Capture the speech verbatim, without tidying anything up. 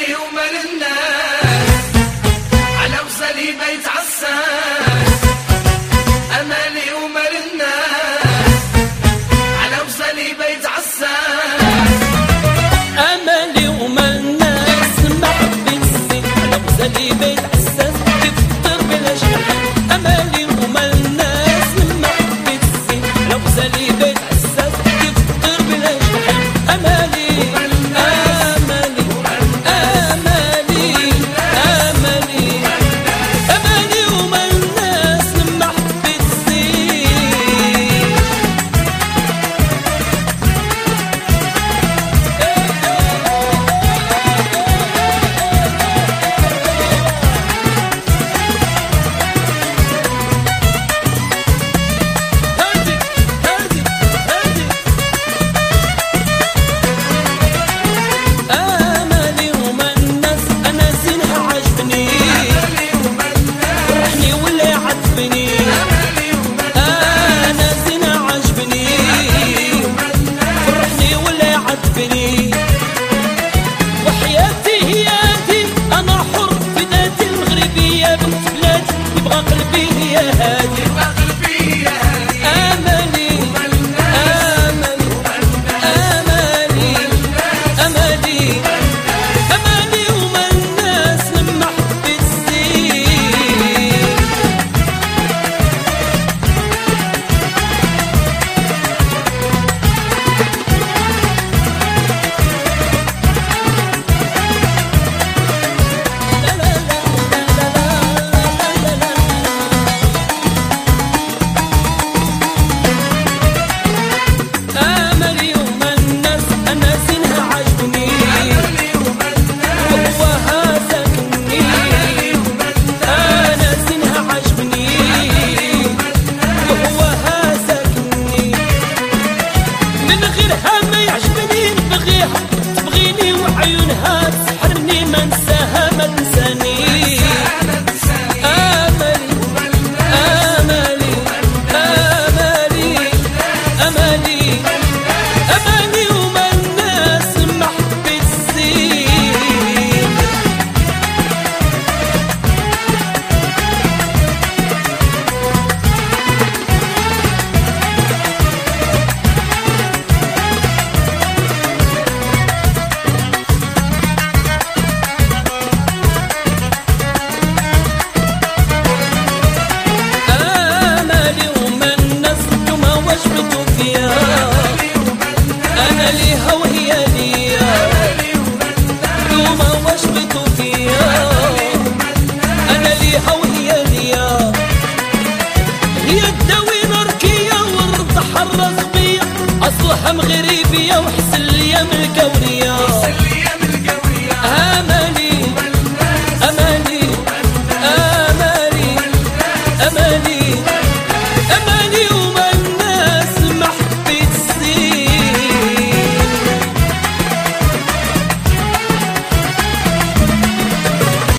امالي ومال الناس على وصلي بيت عساس. امالي ومال الناس على وصلي بيت عساس. امالي ومال الناس محبة الزين على وصلي بيت عساس تفطر بلا شحن. امالي ومال الناس محبة الزين على وصلي بيت عساس تفطر بلا شحن. امالي أصلها مغربية وحسن ليا من الكورية.